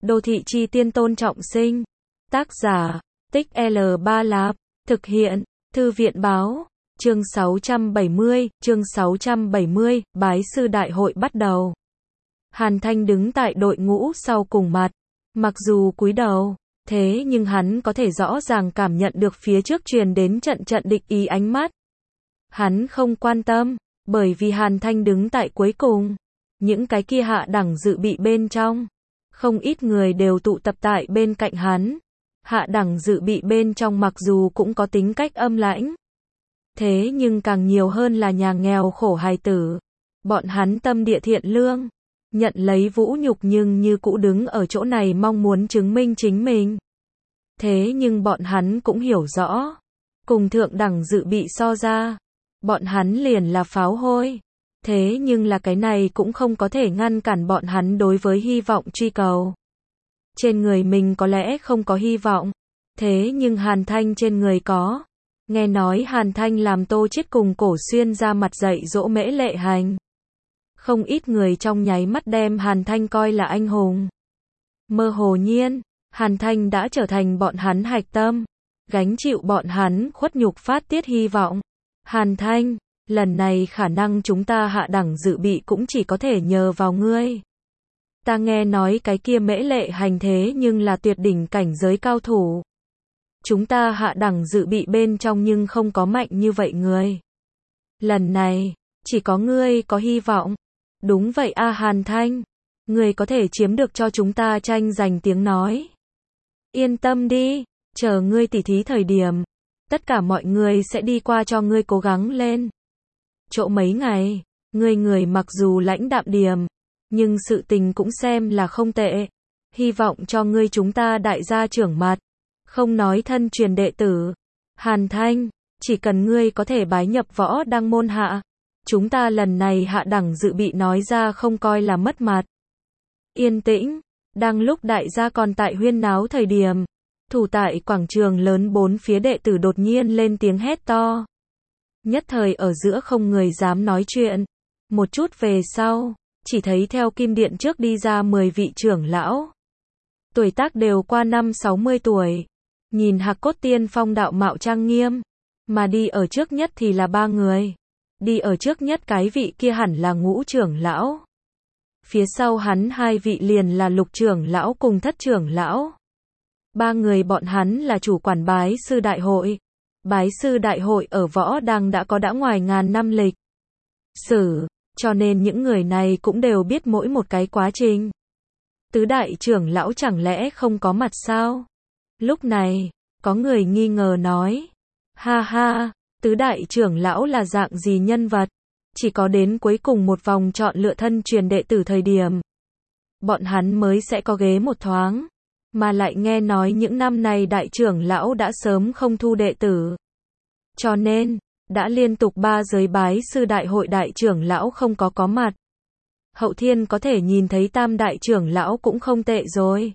Đô thị chi tiên Tôn Trọng Sinh. Tác giả, Tích L3 Lạp. Thực hiện, Thư viện báo. Chương 670, bái sư đại hội bắt đầu. Hàn Thanh đứng tại đội ngũ sau cùng mặt. Mặc dù cúi đầu, thế nhưng hắn có thể rõ ràng cảm nhận được phía trước truyền đến trận trận địch ý ánh mắt. Hắn không quan tâm, bởi vì Hàn Thanh đứng tại cuối cùng. Những cái kia hạ đẳng dự bị bên trong. Không ít người đều tụ tập tại bên cạnh hắn. Hạ đẳng dự bị bên trong mặc dù cũng có tính cách âm lãnh. Thế nhưng càng nhiều hơn là nhà nghèo khổ hài tử. Bọn hắn tâm địa thiện lương. Nhận lấy vũ nhục nhưng như cũ đứng ở chỗ này mong muốn chứng minh chính mình. Thế nhưng bọn hắn cũng hiểu rõ. Cùng thượng đẳng dự bị so ra. Bọn hắn liền là pháo hôi. Thế nhưng là cái này cũng không có thể ngăn cản bọn hắn đối với hy vọng truy cầu. Trên người mình có lẽ không có hy vọng. Thế nhưng Hàn Thanh trên người có. Nghe nói Hàn Thanh làm Tô Chiết cùng Cổ Xuyên ra mặt dạy dỗ Mễ Lệ Hành. Không ít người trong nháy mắt đem Hàn Thanh coi là anh hùng. Mơ hồ nhiên, Hàn Thanh đã trở thành bọn hắn hạch tâm. Gánh chịu bọn hắn khuất nhục phát tiết hy vọng. Hàn Thanh, lần này khả năng chúng ta hạ đẳng dự bị cũng chỉ có thể nhờ vào ngươi. Ta nghe nói cái kia Mễ Lệ Hành thế nhưng là tuyệt đỉnh cảnh giới cao thủ. Chúng ta hạ đẳng dự bị bên trong nhưng không có mạnh như vậy người. Lần này, chỉ có ngươi có hy vọng. Đúng vậy a Hàn Thanh. Ngươi có thể chiếm được cho chúng ta tranh giành tiếng nói. Yên tâm đi, chờ ngươi tỉ thí thời điểm. Tất cả mọi người sẽ đi qua cho ngươi cố gắng lên. Chỗ mấy ngày, người mặc dù lãnh đạm điềm. Nhưng sự tình cũng xem là không tệ. Hy vọng cho ngươi chúng ta đại gia trưởng mặt. Không nói thân truyền đệ tử. Hàn Thanh, chỉ cần ngươi có thể bái nhập võ đăng môn hạ. Chúng ta lần này hạ đẳng dự bị nói ra không coi là mất mặt. Yên tĩnh, đang lúc đại gia còn tại huyên náo thời điểm. Thủ tại quảng trường lớn bốn phía đệ tử đột nhiên lên tiếng hét to. Nhất thời ở giữa không người dám nói chuyện. Một chút về sau, chỉ thấy theo kim điện trước đi ra 10 vị trưởng lão. Tuổi tác đều qua 50-60 tuổi. Nhìn Hạc Cốt Tiên Phong đạo mạo trang nghiêm. Mà đi ở trước nhất thì là 3 người. Đi ở trước nhất cái vị kia hẳn là Ngũ trưởng lão. Phía sau hắn 2 vị liền là Lục trưởng lão cùng Thất trưởng lão. 3 người bọn hắn là chủ quản bái sư đại hội. Bái sư đại hội ở võ đăng đã có đã ngoài ngàn năm lịch sử, cho nên những người này cũng đều biết mỗi một cái quá trình. Tứ đại trưởng lão chẳng lẽ không có mặt sao? Lúc này, có người nghi ngờ nói. Ha ha, tứ đại trưởng lão là dạng gì nhân vật? Chỉ có đến cuối cùng một vòng chọn lựa thân truyền đệ tử thời điểm. Bọn hắn mới sẽ có ghế một thoáng. Mà lại nghe nói những năm này đại trưởng lão đã sớm không thu đệ tử. Cho nên, đã liên tục 3 giới bái sư đại hội đại trưởng lão không có mặt. Hậu thiên có thể nhìn thấy tam đại trưởng lão cũng không tệ rồi.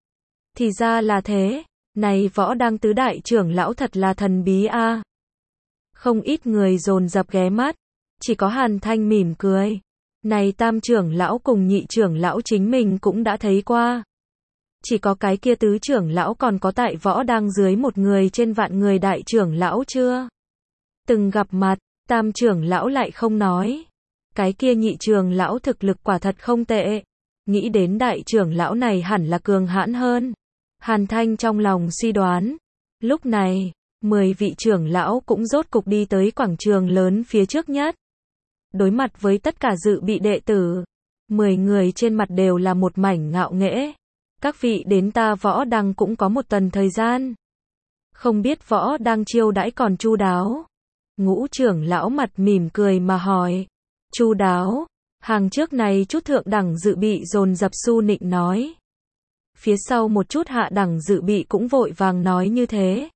Thì ra là thế, này võ đăng tứ đại trưởng lão thật là thần bí a. Không ít người dồn dập ghé mắt, chỉ có Hàn Thanh mỉm cười. Này tam trưởng lão cùng nhị trưởng lão chính mình cũng đã thấy qua. Chỉ có cái kia tứ trưởng lão còn có tại võ đăng dưới một người trên vạn người đại trưởng lão chưa từng gặp mặt. Tam trưởng lão lại không nói. Cái kia nhị trưởng lão thực lực quả thật không tệ. Nghĩ đến đại trưởng lão này hẳn là cường hãn hơn. Hàn Thanh trong lòng suy đoán. Lúc này, 10 vị trưởng lão cũng rốt cục đi tới quảng trường lớn phía trước nhất. Đối mặt với tất cả dự bị đệ tử. 10 người trên mặt đều là một mảnh ngạo nghễ. Các vị đến ta võ đăng cũng có một tuần thời gian. Không biết võ đăng chiêu đãi còn chu đáo. Ngũ trưởng lão mặt mỉm cười mà hỏi. Chu đáo, hàng trước này chút thượng đẳng dự bị dồn dập su nịnh nói. Phía sau một chút hạ đẳng dự bị cũng vội vàng nói như thế.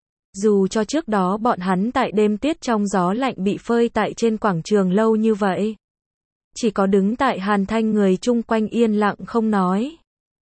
Dù cho trước đó bọn hắn tại đêm tiết trong gió lạnh bị phơi tại trên quảng trường lâu như vậy. Chỉ có đứng tại Hàn Thanh người chung quanh yên lặng không nói.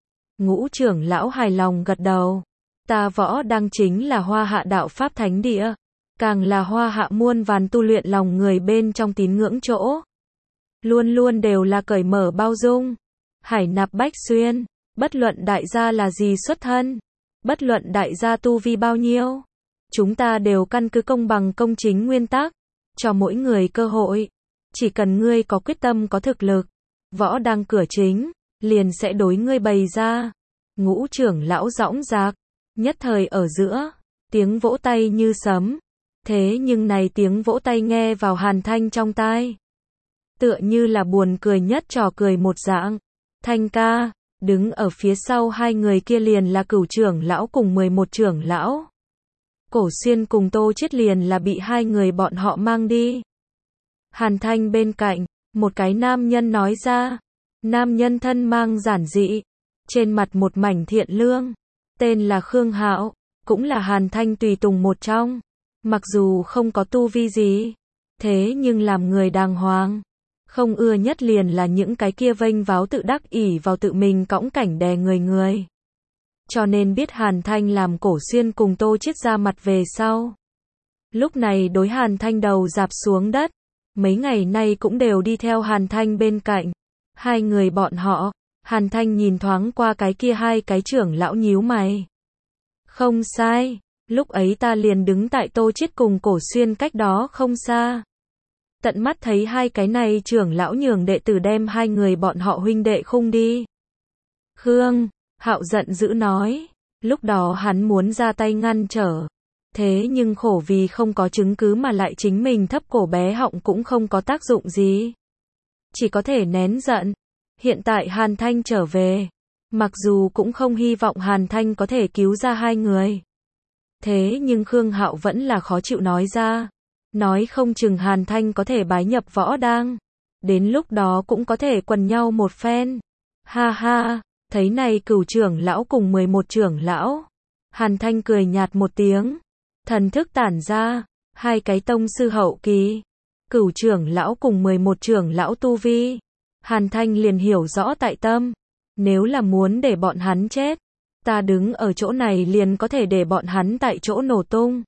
Ngũ trưởng lão hài lòng gật đầu. Ta võ đăng chính là Hoa Hạ đạo pháp thánh địa. Càng là Hoa Hạ muôn vàn tu luyện lòng người bên trong tín ngưỡng chỗ. Luôn luôn đều là cởi mở bao dung. Hải nạp bách xuyên. Bất luận đại gia là gì xuất thân, bất luận đại gia tu vi bao nhiêu, chúng ta đều căn cứ công bằng công chính nguyên tắc, cho mỗi người cơ hội. Chỉ cần ngươi có quyết tâm có thực lực, võ đang cửa chính, liền sẽ đối ngươi bày ra. Ngũ trưởng lão dõng dạc, nhất thời ở giữa, tiếng vỗ tay như sấm. Thế nhưng này tiếng vỗ tay nghe vào Hàn Thanh trong tai, tựa như là buồn cười nhất trò cười một dạng. Thanh ca, đứng ở phía sau hai người kia liền là Cửu trưởng lão cùng 11 trưởng lão. Cổ Xuyên cùng Tô Chiết liền là bị hai người bọn họ mang đi. Hàn Thanh bên cạnh, một cái nam nhân nói ra. Nam nhân thân mang giản dị, trên mặt một mảnh thiện lương, tên là Khương Hạo, cũng là Hàn Thanh tùy tùng một trong. Mặc dù không có tu vi gì, thế nhưng làm người đàng hoàng. Không ưa nhất liền là những cái kia vênh váo tự đắc ỷ vào tự mình cõng cảnh đè người. Cho nên biết Hàn Thanh làm Cổ Xuyên cùng Tô Chiết ra mặt về sau. Lúc này đối Hàn Thanh đầu rạp xuống đất, mấy ngày nay cũng đều đi theo Hàn Thanh bên cạnh. Hai người bọn họ, Hàn Thanh nhìn thoáng qua cái kia hai cái trưởng lão nhíu mày. Không sai, lúc ấy ta liền đứng tại Tô Chiết cùng Cổ Xuyên cách đó không xa. Tận mắt thấy hai cái này trưởng lão nhường đệ tử đem hai người bọn họ huynh đệ khung đi. Khương Hạo giận dữ nói, lúc đó hắn muốn ra tay ngăn trở. Thế nhưng khổ vì không có chứng cứ mà lại chính mình thấp cổ bé họng cũng không có tác dụng gì. Chỉ có thể nén giận. Hiện tại Hàn Thanh trở về, mặc dù cũng không hy vọng Hàn Thanh có thể cứu ra hai người. Thế nhưng Khương Hạo vẫn là khó chịu nói ra. Nói không chừng Hàn Thanh có thể bái nhập võ đang. Đến lúc đó cũng có thể quần nhau một phen. Ha ha, thấy này Cửu trưởng lão cùng 11 trưởng lão. Hàn Thanh cười nhạt một tiếng. Thần thức tản ra, hai cái tông sư hậu kỳ. Cửu trưởng lão cùng 11 trưởng lão tu vi. Hàn Thanh liền hiểu rõ tại tâm. Nếu là muốn để bọn hắn chết, ta đứng ở chỗ này liền có thể để bọn hắn tại chỗ nổ tung.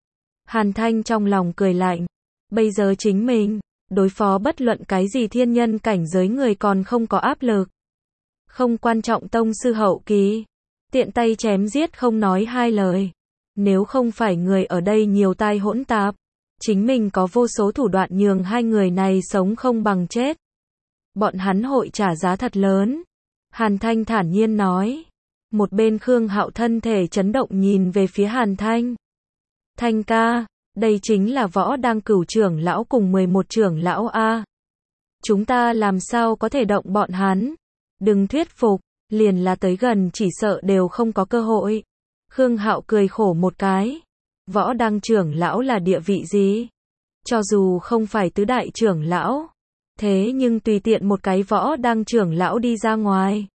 Hàn Thanh trong lòng cười lạnh. Bây giờ chính mình, đối phó bất luận cái gì thiên nhân cảnh giới người còn không có áp lực. Không quan trọng tông sư hậu kỳ. Tiện tay chém giết không nói hai lời. Nếu không phải người ở đây nhiều tai hỗn tạp, chính mình có vô số thủ đoạn nhường hai người này sống không bằng chết. Bọn hắn hội trả giá thật lớn. Hàn Thanh thản nhiên nói. Một bên Khương Hạo thân thể chấn động nhìn về phía Hàn Thanh. Thanh ca, đây chính là võ đang Cửu trưởng lão cùng 11 trưởng lão a. Chúng ta làm sao có thể động bọn hắn? Đừng thuyết phục, liền là tới gần chỉ sợ đều không có cơ hội. Khương Hạo cười khổ một cái. Võ đang trưởng lão là địa vị gì? Cho dù không phải tứ đại trưởng lão, thế nhưng tùy tiện một cái võ đang trưởng lão đi ra ngoài,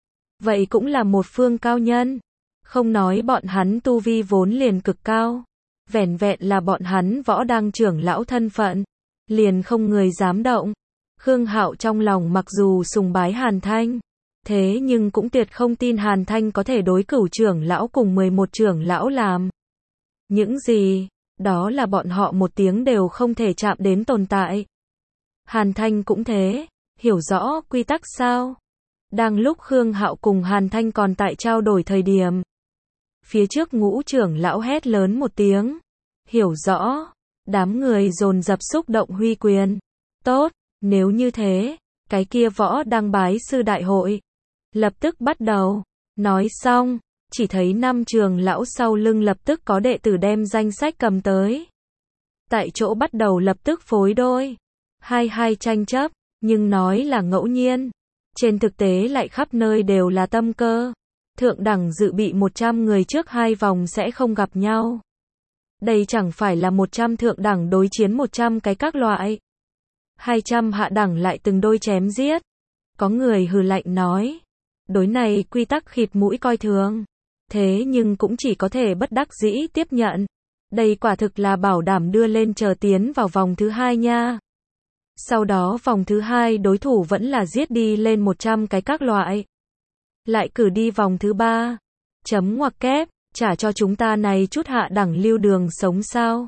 vậy cũng là một phương cao nhân. Không nói bọn hắn tu vi vốn liền cực cao, vẻn vẹn là bọn hắn võ đang trưởng lão thân phận, liền không người dám động. Khương Hạo trong lòng mặc dù sùng bái Hàn Thanh, thế nhưng cũng tuyệt không tin Hàn Thanh có thể đối Cửu trưởng lão cùng 11 trưởng lão làm. Những gì, đó là bọn họ một tiếng đều không thể chạm đến tồn tại. Hàn Thanh cũng thế, hiểu rõ quy tắc sao? Đang lúc Khương Hạo cùng Hàn Thanh còn tại trao đổi thời điểm, phía trước Ngũ trưởng lão hét lớn một tiếng. Hiểu rõ, đám người dồn dập xúc động huy quyền. Tốt, nếu như thế, cái kia võ đang bái sư đại hội lập tức bắt đầu. Nói xong, chỉ thấy 5 trưởng lão sau lưng lập tức có đệ tử đem danh sách cầm tới. Tại chỗ bắt đầu lập tức phối đôi. Hai tranh chấp, nhưng nói là ngẫu nhiên. Trên thực tế lại khắp nơi đều là tâm cơ. Thượng đẳng dự bị 100 người trước 2 vòng sẽ không gặp nhau. Đây chẳng phải là 100 thượng đẳng đối chiến 100 cái các loại. 200 hạ đẳng lại từng đôi chém giết. Có người hừ lạnh nói. Đối này quy tắc khịt mũi coi thường. Thế nhưng cũng chỉ có thể bất đắc dĩ tiếp nhận. Đây quả thực là bảo đảm đưa lên chờ tiến vào vòng thứ 2 nha. Sau đó vòng thứ 2 đối thủ vẫn là giết đi lên 100 cái các loại. Lại cử đi vòng thứ 3. Chấm ngoặc kép, trả cho chúng ta này chút hạ đẳng lưu đường sống sao.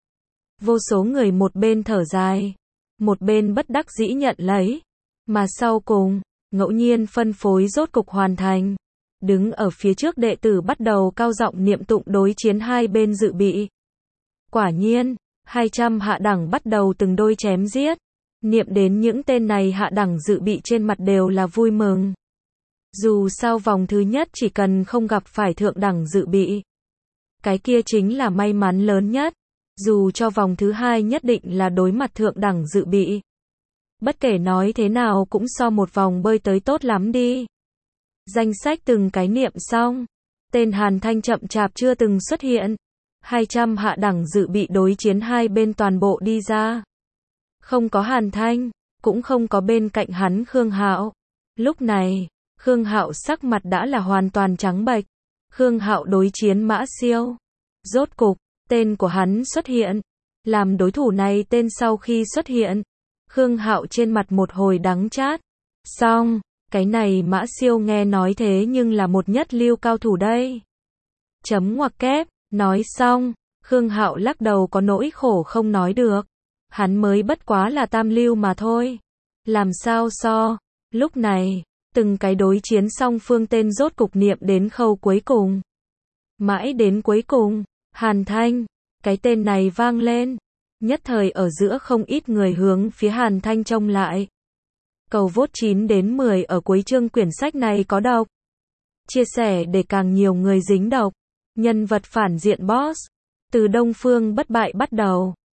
Vô số người một bên thở dài, một bên bất đắc dĩ nhận lấy. Mà sau cùng, ngẫu nhiên phân phối rốt cục hoàn thành. Đứng ở phía trước đệ tử bắt đầu cao giọng niệm tụng đối chiến hai bên dự bị. Quả nhiên, 200 hạ đẳng bắt đầu từng đôi chém giết. Niệm đến những tên này hạ đẳng dự bị trên mặt đều là vui mừng. Dù sao vòng thứ nhất chỉ cần không gặp phải thượng đẳng dự bị, cái kia chính là may mắn lớn nhất. Dù cho vòng thứ hai nhất định là đối mặt thượng đẳng dự bị, bất kể nói thế nào cũng so một vòng bơi tới tốt lắm đi. Danh sách từng cái niệm xong, tên Hàn Thanh chậm chạp chưa từng xuất hiện. 200 hạ đẳng dự bị đối chiến hai bên toàn bộ đi ra. Không có Hàn Thanh, cũng không có bên cạnh hắn Khương Hạo. Lúc này, Khương Hạo sắc mặt đã là hoàn toàn trắng bệch. Khương Hạo đối chiến Mã Siêu. Rốt cục, tên của hắn xuất hiện. Làm đối thủ này tên sau khi xuất hiện, Khương Hạo trên mặt một hồi đắng chát. Xong, cái này Mã Siêu nghe nói thế nhưng là một nhất lưu cao thủ đây. Chấm ngoặc kép, nói xong, Khương Hạo lắc đầu có nỗi khổ không nói được. Hắn mới bất quá là tam lưu mà thôi. Làm sao so, lúc này, từng cái đối chiến song phương tên rốt cục niệm đến khâu cuối cùng. Mãi đến cuối cùng, Hàn Thanh, cái tên này vang lên. Nhất thời ở giữa không ít người hướng phía Hàn Thanh trông lại. Cầu vote 9 đến 10 ở cuối chương quyển sách này có đọc. Chia sẻ để càng nhiều người dính đọc. Nhân vật phản diện boss. Từ Đông Phương bất bại bắt đầu.